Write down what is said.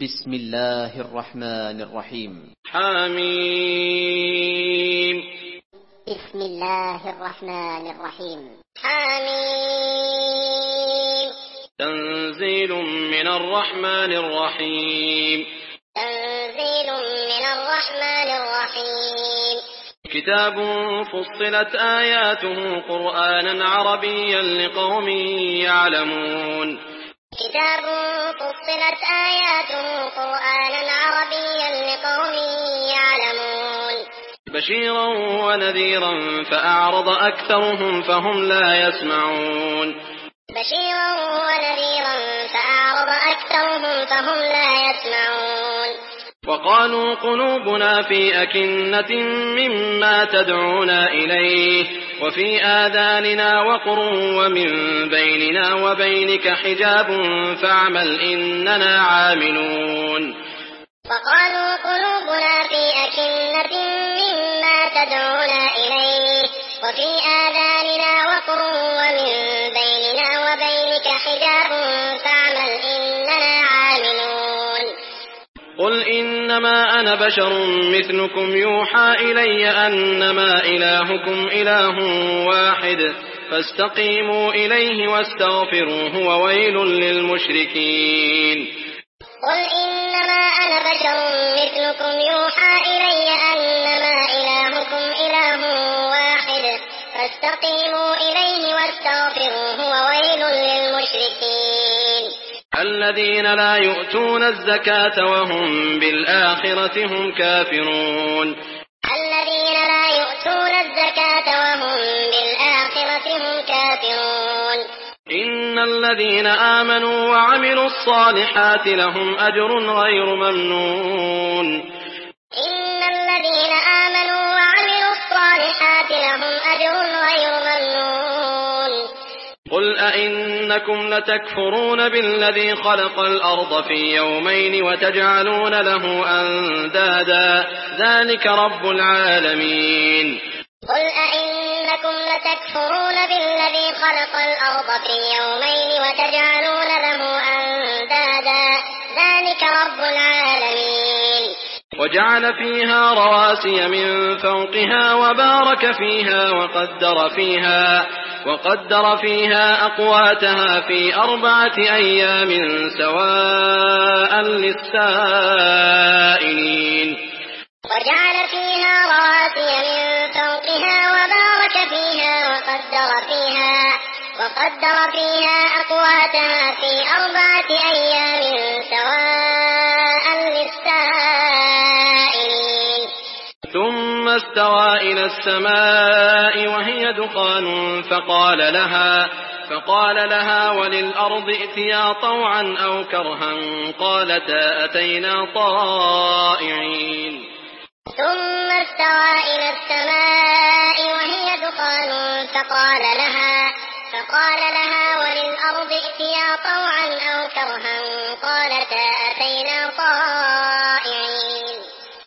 بسم الله الرحمن الرحيم. حميم. بسم الله الرحمن الرحيم. حميم. تنزيل من الرحمن الرحيم. تنزيل من الرحمن الرحيم. كتاب فصلت آياته قرآنا عربيا لقوم يعلمون. كتاب فصلت آياته قرآنا عربيا لقوم يعلمون. بشيرا ونذيرا فأعرض أكثرهم فهم لا يسمعون. بشيرا ونذيرا فأعرض أكثرهم فهم لا يسمعون. وقالوا قلوبنا في أكنة مما تدعونا إليه وفي آذاننا وقر ومن بيننا وبينك حجاب فاعمل إننا عاملون. وقالوا قلوبنا في أكنة مما تدعونا إليه وفي آذاننا وقر ومن بيننا وبينك حجاب فاعمل إننا عاملون. قل إنما أنا بشر مثلكم يوحى إلي أنما إلهكم إله واحد فاستقيموا إليه واستغفروه وويل للمشركين. قل إنما أنا بشر مثلكم يوحى إلي أنما إلهكم إله واحد فاستقيموا إليه واستغفروه وويل للمشركين. الذين لا يؤتون الزكاة وهم بالآخرة هم كافرون. الذين لا يؤتون الزكاة وهم بالآخرة هم كافرون. إن الذين آمنوا وعملوا الصالحات لهم أجر غير ممنون. إن الذين آمنوا وعملوا الصالحات لهم أجر غير ممنون. قل أئنكم لتكفرون بالذي خلق الأرض في يومين وتجعلون له أندادا ذلك رب العالمين. قل أئنكم لتكفرون بالذي خلق الأرض في يومين وتجعلون له أندادا ذلك رب العالمين. وجعل فيها رواسي من فوقها وبارك فيها وقدر فيها أقواتها في 4 أيام سواء للسائلين. وجعل فيها رواسي من فوقها وبارك فيها وقدر فيها أقواتها في 4 أيام سواء للسائلين. ثم استوى إلى السماء وهي دخان فقال لها وللأرض ائتيا طوعا أو كرها قالتا أتينا طائعين. ثم استوى إلى السماء وهي دخان فقال لها وللأرض ائتيا طوعا أو كرها قالتا أتينا طائعين.